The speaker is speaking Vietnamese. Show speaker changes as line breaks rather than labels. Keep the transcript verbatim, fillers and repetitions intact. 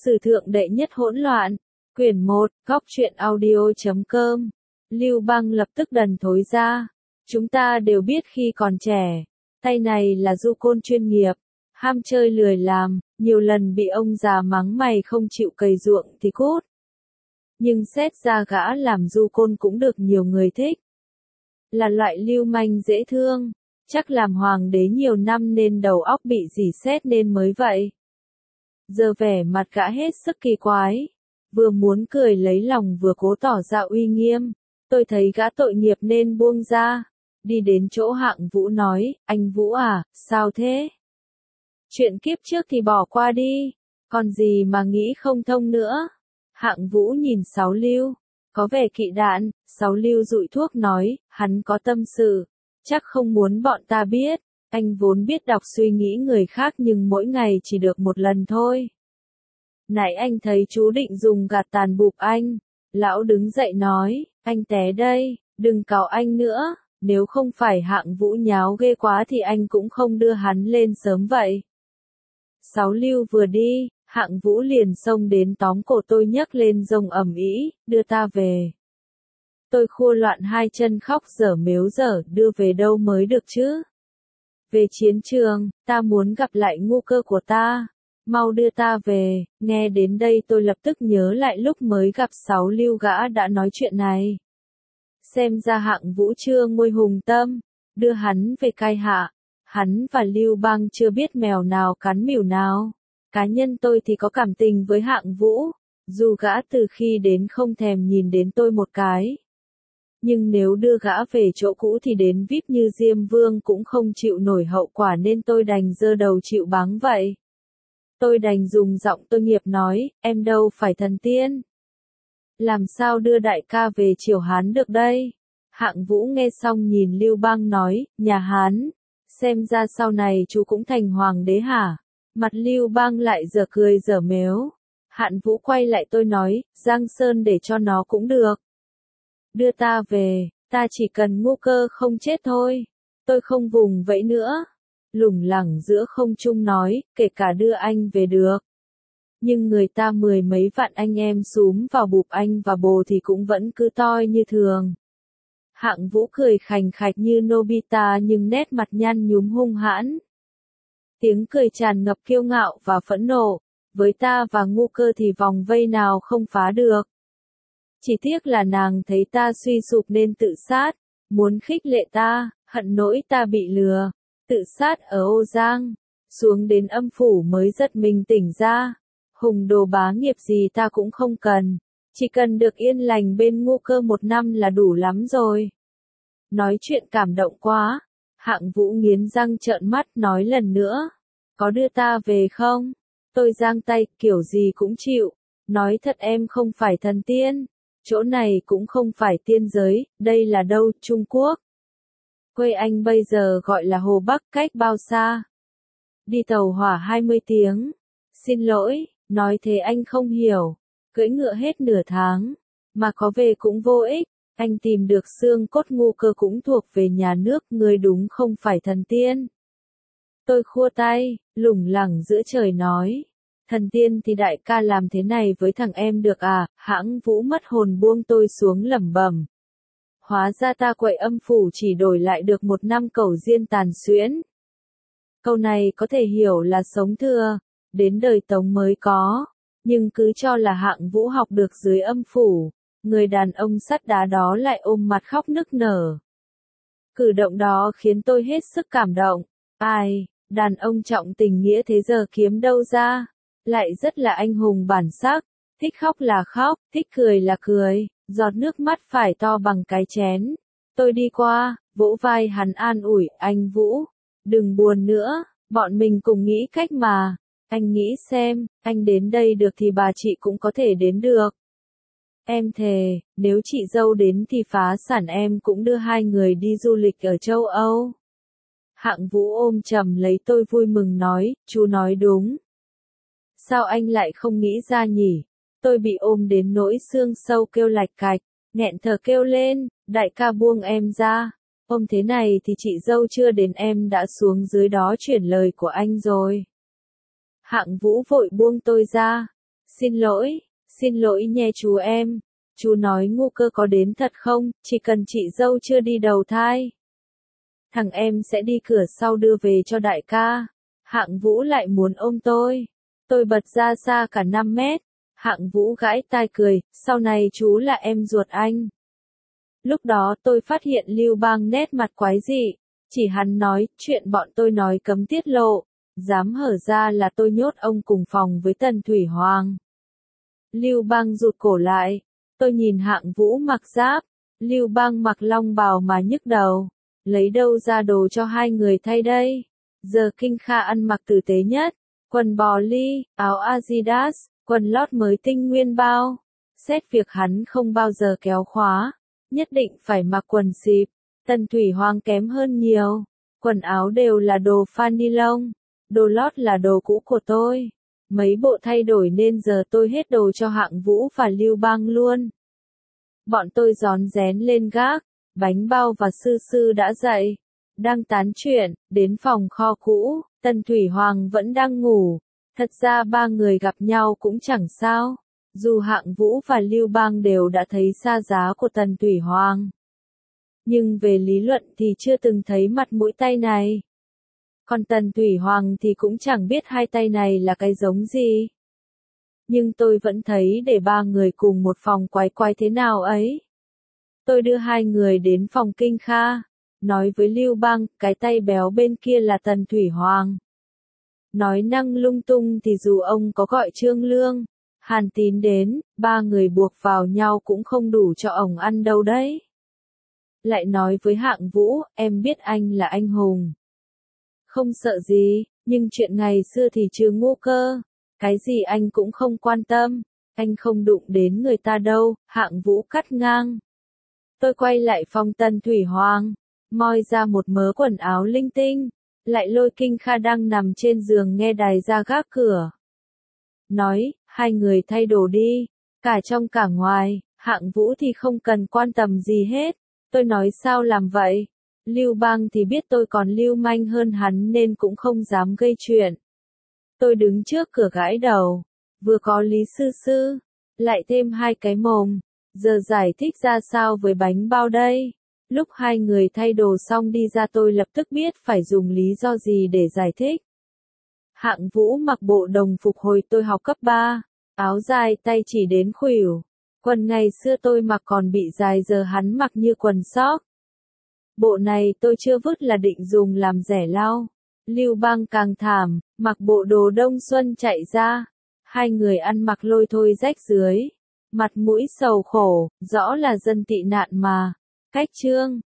Sử thượng đệ nhất hỗn loạn. Quyển một, góc truyện audio chấm com. Lưu Bang lập tức đần thối ra. Chúng ta đều biết khi còn trẻ, tay này là du côn chuyên nghiệp, ham chơi lười làm, nhiều lần bị ông già mắng mày không chịu cày ruộng thì cút. Nhưng xét ra gã làm du côn cũng được nhiều người thích. Là loại lưu manh dễ thương, chắc làm hoàng đế nhiều năm nên đầu óc bị dỉ sét nên mới vậy. Giờ vẻ mặt gã hết sức kỳ quái, vừa muốn cười lấy lòng vừa cố tỏ ra uy nghiêm. Tôi thấy gã tội nghiệp nên buông ra, đi đến chỗ Hạng Vũ nói, anh Vũ à, sao thế? Chuyện kiếp trước thì bỏ qua đi, còn gì mà nghĩ không thông nữa. Hạng Vũ nhìn Sáu Lưu, có vẻ kỵ đạn. Sáu Lưu dụi thuốc nói, hắn có tâm sự, chắc không muốn bọn ta biết. Anh vốn biết đọc suy nghĩ người khác nhưng mỗi ngày chỉ được một lần thôi. Nãy anh thấy chú định dùng gạt tàn bụp anh. Lão đứng dậy nói, anh té đây, đừng cào anh nữa, nếu không phải Hạng Vũ nháo ghê quá thì anh cũng không đưa hắn lên sớm vậy. Sáu Lưu vừa đi, Hạng Vũ liền xông đến tóm cổ tôi nhấc lên rông ầm ĩ, đưa ta về. Tôi khua loạn hai chân khóc dở mếu dở, đưa về đâu mới được chứ? Về chiến trường, ta muốn gặp lại ngu cơ của ta. Mau đưa ta về. Nghe đến đây tôi lập tức nhớ lại lúc mới gặp Sáu Lưu gã đã nói chuyện này. Xem ra Hạng Vũ chưa nguôi hùng tâm, đưa hắn về cai hạ. Hắn và Lưu Bang chưa biết mèo nào cắn mỉu nào. Cá nhân tôi thì có cảm tình với Hạng Vũ, dù gã từ khi đến không thèm nhìn đến tôi một cái. Nhưng nếu đưa gã về chỗ cũ thì đến vip như Diêm Vương cũng không chịu nổi hậu quả nên tôi đành giơ đầu chịu báng vậy. Tôi đành dùng giọng tôi nghiệp nói, em đâu phải thần tiên. Làm sao đưa đại ca về triều Hán được đây? Hạng Vũ nghe xong nhìn Lưu Bang nói, nhà Hán, xem ra sau này chú cũng thành hoàng đế hả? Mặt Lưu Bang lại dở cười dở mếu. Hạng Vũ quay lại tôi nói, Giang Sơn để cho nó cũng được. Đưa ta về, ta chỉ cần ngu cơ không chết thôi. Tôi không vùng vẫy nữa. Lủng lẳng giữa không trung nói, kể cả đưa anh về được. Nhưng người ta mười mấy vạn anh em xúm vào bụp anh và bồ thì cũng vẫn cứ toi như thường. Hạng Vũ cười khành khạch như Nobita nhưng nét mặt nhăn nhúm hung hãn. Tiếng cười tràn ngập kiêu ngạo và phẫn nộ, với ta và ngu cơ thì vòng vây nào không phá được. Chỉ tiếc là nàng thấy ta suy sụp nên tự sát, muốn khích lệ ta, hận nỗi ta bị lừa, tự sát ở Ô Giang, xuống đến âm phủ mới giật mình tỉnh ra. Hùng đồ bá nghiệp gì ta cũng không cần, chỉ cần được yên lành bên ngu cơ một năm là đủ lắm rồi. Nói chuyện cảm động quá, Hạng Vũ nghiến răng trợn mắt nói lần nữa, có đưa ta về không? Tôi giang tay, kiểu gì cũng chịu, nói thật em không phải thần tiên, chỗ này cũng không phải tiên giới, đây là đâu, Trung Quốc. Quê anh bây giờ gọi là Hồ Bắc, cách bao xa? Đi tàu hỏa hai mươi tiếng. Xin lỗi, nói thế anh không hiểu. Cưỡi ngựa hết nửa tháng, mà có về cũng vô ích. Anh tìm được xương cốt ngu cơ cũng thuộc về nhà nước, người đúng không phải thần tiên. Tôi khua tay, lủng lẳng giữa trời nói. Thần tiên thì đại ca làm thế này với thằng em được à? Hạng Vũ mất hồn buông tôi xuống lẩm bẩm. Hóa ra ta quậy âm phủ chỉ đổi lại được một năm cẩu diên tàn xuyễn. Câu này có thể hiểu là sống thừa, đến đời Tống mới có, nhưng cứ cho là Hạng Vũ học được dưới âm phủ, người đàn ông sắt đá đó lại ôm mặt khóc nức nở. Cử động đó khiến tôi hết sức cảm động. Ai, đàn ông trọng tình nghĩa thế giờ kiếm đâu ra, lại rất là anh hùng bản sắc, thích khóc là khóc, thích cười là cười. Giọt nước mắt phải to bằng cái chén. Tôi đi qua, vỗ vai hắn an ủi, anh Vũ, đừng buồn nữa, bọn mình cùng nghĩ cách mà. Anh nghĩ xem, anh đến đây được thì bà chị cũng có thể đến được. Em thề, nếu chị dâu đến thì phá sản em cũng đưa hai người đi du lịch ở châu Âu. Hạng Vũ ôm chầm lấy tôi vui mừng nói, chú nói đúng. Sao anh lại không nghĩ ra nhỉ? Tôi bị ôm đến nỗi xương sâu kêu lạch cạch, nghẹn thở kêu lên, đại ca buông em ra. Ôm thế này thì chị dâu chưa đến em đã xuống dưới đó chuyển lời của anh rồi. Hạng Vũ vội buông tôi ra. Xin lỗi, xin lỗi nhé chú em. Chú nói ngu cơ có đến thật không, chỉ cần chị dâu chưa đi đầu thai. Thằng em sẽ đi cửa sau đưa về cho đại ca. Hạng Vũ lại muốn ôm tôi. Tôi bật ra xa cả năm mét. Hạng Vũ gãi tai cười, sau này chú là em ruột anh. Lúc đó tôi phát hiện Lưu Bang nét mặt quái dị. Chỉ hắn nói, chuyện bọn tôi nói cấm tiết lộ. Dám hở ra là tôi nhốt ông cùng phòng với Tần Thủy Hoàng. Lưu Bang rụt cổ lại. Tôi nhìn Hạng Vũ mặc giáp. Lưu Bang mặc long bào mà nhức đầu. Lấy đâu ra đồ cho hai người thay đây? Giờ Kinh Kha ăn mặc tử tế nhất. Quần bò ly, áo Adidas, quần lót mới tinh nguyên bao. Xét việc hắn không bao giờ kéo khóa. Nhất định phải mặc quần xịp. Tần Thủy Hoàng kém hơn nhiều. Quần áo đều là đồ phan ni lông. Đồ lót là đồ cũ của tôi. Mấy bộ thay đổi nên giờ tôi hết đồ cho Hạng Vũ và Lưu Bang luôn. Bọn tôi rón rén lên gác. Bánh bao và sư sư đã dậy. Đang tán chuyện, đến phòng kho cũ, Tần Thủy Hoàng vẫn đang ngủ. Thật ra ba người gặp nhau cũng chẳng sao. Dù Hạng Vũ và Lưu Bang đều đã thấy xa giá của Tần Thủy Hoàng. Nhưng về lý luận thì chưa từng thấy mặt mũi tay này. Còn Tần Thủy Hoàng thì cũng chẳng biết hai tay này là cái giống gì. Nhưng tôi vẫn thấy để ba người cùng một phòng quái quái thế nào ấy. Tôi đưa hai người đến phòng Kinh Kha. Nói với Lưu Bang, cái tay béo bên kia là Tần Thủy Hoàng. Nói năng lung tung thì dù ông có gọi Trương Lương, Hàn Tín đến, ba người buộc vào nhau cũng không đủ cho ông ăn đâu đấy. Lại nói với Hạng Vũ, em biết anh là anh hùng. Không sợ gì, nhưng chuyện ngày xưa thì chưa ngu cơ. Cái gì anh cũng không quan tâm. Anh không đụng đến người ta đâu, Hạng Vũ cắt ngang. Tôi quay lại phòng Tần Thủy Hoàng. Moi ra một mớ quần áo linh tinh. Lại lôi Kinh Kha đang nằm trên giường nghe đài ra gác cửa. Nói, hai người thay đồ đi. Cả trong cả ngoài, Hạng Vũ thì không cần quan tâm gì hết. Tôi nói sao làm vậy? Lưu Bang thì biết tôi còn lưu manh hơn hắn nên cũng không dám gây chuyện. Tôi đứng trước cửa gãi đầu. Vừa có Lý Sư Sư. Lại thêm hai cái mồm. Giờ giải thích ra sao với bánh bao đây? Lúc hai người thay đồ xong đi ra tôi lập tức biết phải dùng lý do gì để giải thích. Hạng Vũ mặc bộ đồng phục hồi tôi học cấp ba. Áo dài tay chỉ đến khuỷu. Quần ngày xưa tôi mặc còn bị dài giờ hắn mặc như quần sóc. Bộ này tôi chưa vứt là định dùng làm rẻ lau. Lưu Bang càng thảm, mặc bộ đồ đông xuân chạy ra. Hai người ăn mặc lôi thôi rách dưới. Mặt mũi sầu khổ, rõ là dân tị nạn mà. Cách trương.